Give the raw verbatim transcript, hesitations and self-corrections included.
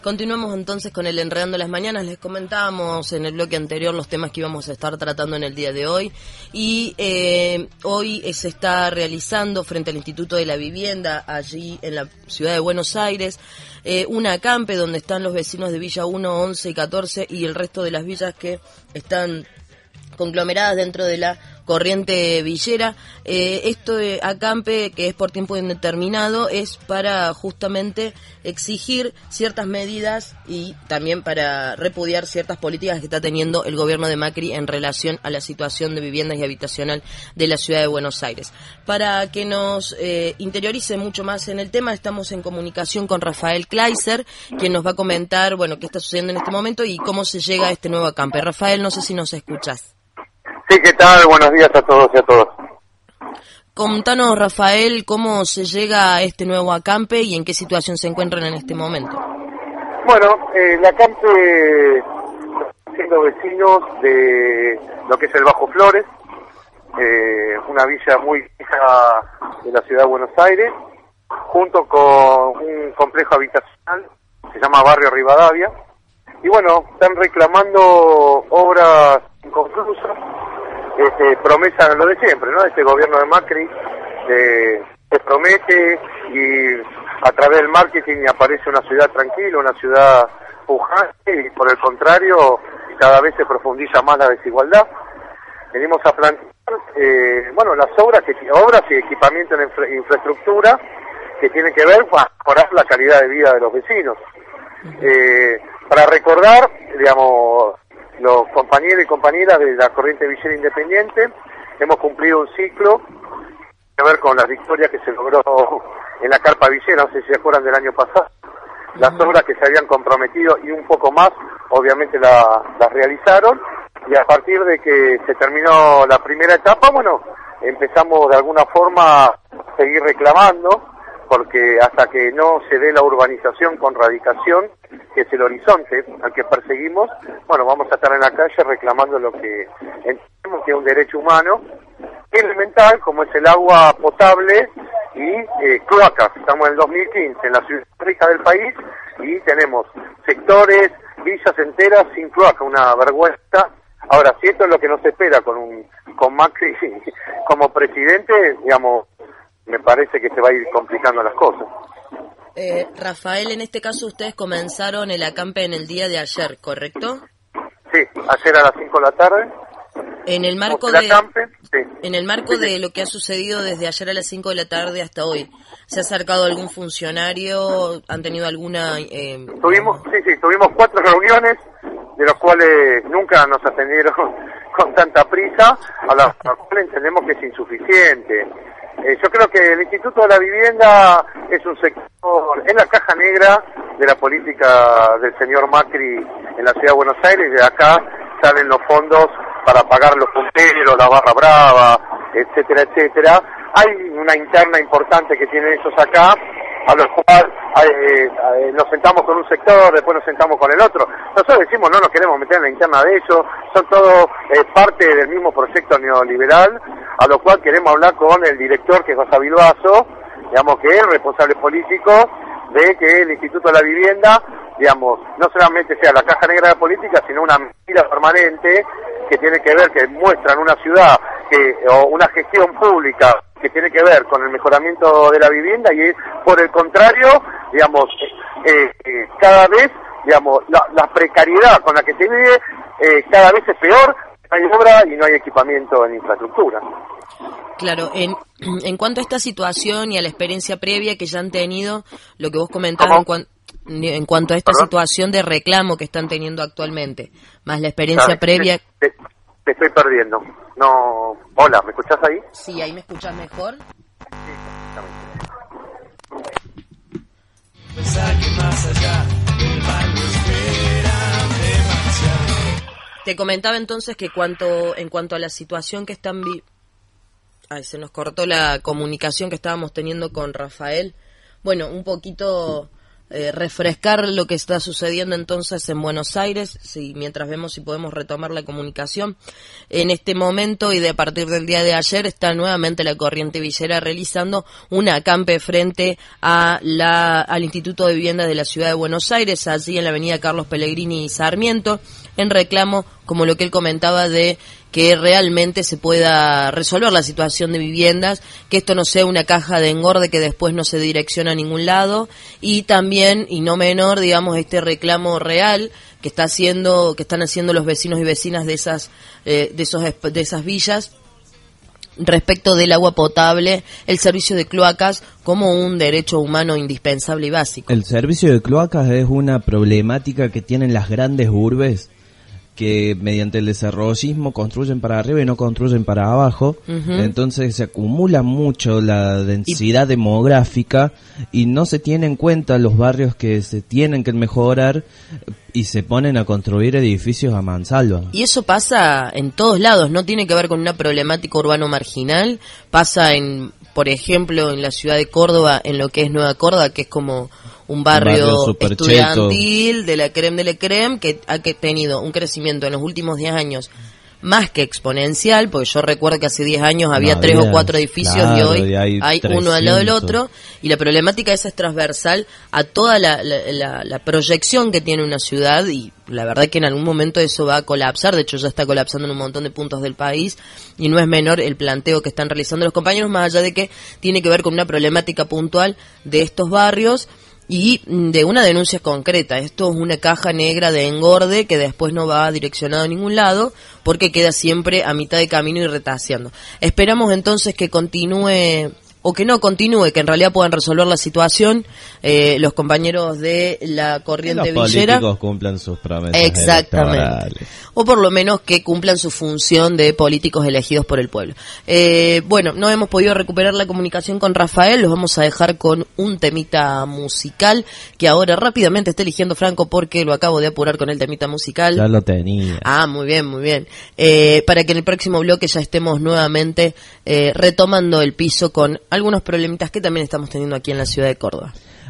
Continuamos entonces con el Enredando las Mañanas. Les comentábamos en el bloque anterior los temas que íbamos a estar tratando en el día de hoy y eh, hoy se está realizando frente al Instituto de la Vivienda, allí en la ciudad de Buenos Aires, eh, una acampe donde están los vecinos de Villa uno, once y catorce y el resto de las villas que están conglomeradas dentro de la corriente villera. Eh, esto de acampe, que es por tiempo indeterminado, es para justamente exigir ciertas medidas y también para repudiar ciertas políticas que está teniendo el gobierno de Macri en relación a la situación de viviendas y habitacional de la ciudad de Buenos Aires. Para que nos eh, interiorice mucho más en el tema, estamos en comunicación con Rafael Kleiser, quien nos va a comentar, bueno, qué está sucediendo en este momento y cómo se llega a este nuevo acampe. Rafael, no sé si nos escuchas. Sí, ¿qué tal? Buenos días a todos y a todas. Contanos, Rafael, cómo se llega a este nuevo acampe y en qué situación se encuentran en este momento. Bueno, eh, el acampe siendo vecinos de lo que es el Bajo Flores, eh, una villa muy vieja de la ciudad de Buenos Aires, junto con un complejo habitacional, se llama Barrio Rivadavia, y bueno, están reclamando obras inconclusas. Este, promesa, lo de siempre, ¿no? Este gobierno de Macri eh, se promete y a través del marketing aparece una ciudad tranquila, una ciudad pujante y por el contrario cada vez se profundiza más la desigualdad. Venimos a plantear, eh, bueno, las obras, que, obras y equipamiento en infra, infraestructura que tienen que ver con mejorar la calidad de vida de los vecinos. Eh, para recordar, digamos, los compañeros y compañeras de la corriente villera independiente, hemos cumplido un ciclo que ver con las victorias que se logró en la carpa villera, no sé si se acuerdan del año pasado, las obras que se habían comprometido y un poco más, obviamente la, las realizaron, y a partir de que se terminó la primera etapa, bueno, empezamos de alguna forma a seguir reclamando, porque hasta que no se dé la urbanización con radicación, que es el horizonte al que perseguimos, bueno, vamos a estar en la calle reclamando lo que entendemos que es un derecho humano elemental, como es el agua potable y eh, cloacas. Estamos en el dos mil quince, en la ciudad más rica del país, y tenemos sectores, villas enteras sin cloaca, una vergüenza. Ahora, si esto es lo que nos espera con un con Macri como presidente, digamos, me parece que se va a ir complicando las cosas. Eh, Rafael, en este caso ustedes comenzaron el acampe en el día de ayer, ¿correcto? Sí, ayer a las cinco de la tarde. En el marco el de acampe, sí. en el marco sí, sí. de lo que ha sucedido desde ayer a las cinco de la tarde hasta hoy, ¿se ha acercado algún funcionario? ¿Han tenido alguna...? Eh, tuvimos, sí, sí, tuvimos cuatro reuniones, de los cuales nunca nos atendieron con tanta prisa, a las cuales entendemos que es insuficiente. Eh, yo creo que el Instituto de la Vivienda es un sector, es la caja negra de la política del señor Macri en la ciudad de Buenos Aires, y de acá salen los fondos para pagar los punteros, la barra brava, etcétera, etcétera. Hay una interna importante que tienen ellos acá, a los cuales eh, eh, nos sentamos con un sector, después nos sentamos con el otro. Nosotros decimos no nos queremos meter en la interna de ellos, son todos eh, parte del mismo proyecto neoliberal, a lo cual queremos hablar con el director, que es José Bilbaso, digamos, que es responsable político de que el Instituto de la Vivienda, digamos, no solamente sea la caja negra de la política, sino una medida permanente que tiene que ver, que muestran una ciudad que o una gestión pública que tiene que ver con el mejoramiento de la vivienda, y por el contrario, digamos, eh, eh, cada vez, digamos, la, la precariedad con la que se vive eh, cada vez es peor, no hay obra y no hay equipamiento en infraestructura. Claro, en, en cuanto a esta situación y a la experiencia previa que ya han tenido, lo que vos comentabas en, cuan, en cuanto a esta ¿Perdón? situación de reclamo que están teniendo actualmente, más la experiencia ¿Sabes? previa... Te, te, te estoy perdiendo. No, hola, ¿me escuchás ahí? Sí, ahí me escuchás mejor. Sí, Pensar que más allá del mal lo espera demasiado. Te comentaba entonces que cuanto, en cuanto a la situación que están... Vi- Ay, se nos cortó la comunicación que estábamos teniendo con Rafael. Bueno, un poquito eh, refrescar lo que está sucediendo entonces en Buenos Aires, sí, mientras vemos si podemos retomar la comunicación. En este momento y de a partir del día de ayer está nuevamente la Corriente Villera realizando un acampe frente a la, al Instituto de Vivienda de la Ciudad de Buenos Aires, allí en la avenida Carlos Pellegrini y Sarmiento, en reclamo, como lo que él comentaba, de que realmente se pueda resolver la situación de viviendas, que esto no sea una caja de engorde que después no se direcciona a ningún lado, y también, y no menor, digamos, este reclamo real que está haciendo, que están haciendo los vecinos y vecinas de esas, eh, de esos, de esas villas, respecto del agua potable, el servicio de cloacas como un derecho humano indispensable y básico. El servicio de cloacas es una problemática que tienen las grandes urbes, que mediante el desarrollismo construyen para arriba y no construyen para abajo. Uh-huh. Entonces se acumula mucho la densidad y... demográfica y no se tiene en cuenta los barrios que se tienen que mejorar y se ponen a construir edificios a mansalva. Y eso pasa en todos lados, no tiene que ver con una problemática urbano marginal, pasa en, por ejemplo, en la ciudad de Córdoba, en lo que es Nueva Córdoba, que es como un barrio, un barrio estudiantil cheto de la creme de la creme, que ha tenido un crecimiento en los últimos diez años más que exponencial, porque yo recuerdo que hace diez años había no, tres había, o cuatro edificios, claro, y hoy y hay, hay uno al lado del otro, y la problemática esa es transversal a toda la, la, la, la proyección que tiene una ciudad, y la verdad que en algún momento eso va a colapsar. De hecho ya está colapsando en un montón de puntos del país, y no es menor el planteo que están realizando los compañeros, más allá de que tiene que ver con una problemática puntual de estos barrios y de una denuncia concreta. Esto es una caja negra de engorde que después no va direccionado a ningún lado porque queda siempre a mitad de camino y retaseando. Esperamos entonces que continúe o que no continúe, que en realidad puedan resolver la situación eh, los compañeros de la Corriente los Villera. Los políticos cumplan sus promesas. Exactamente. O por lo menos que cumplan su función de políticos elegidos por el pueblo. Eh, bueno, no hemos podido recuperar la comunicación con Rafael, los vamos a dejar con un temita musical que ahora rápidamente está eligiendo Franco porque lo acabo de apurar con el temita musical. Ya lo tenía. Ah, muy bien, muy bien. Eh, para que en el próximo bloque ya estemos nuevamente eh, retomando el piso con algunos problemitas que también estamos teniendo aquí en la ciudad de Córdoba.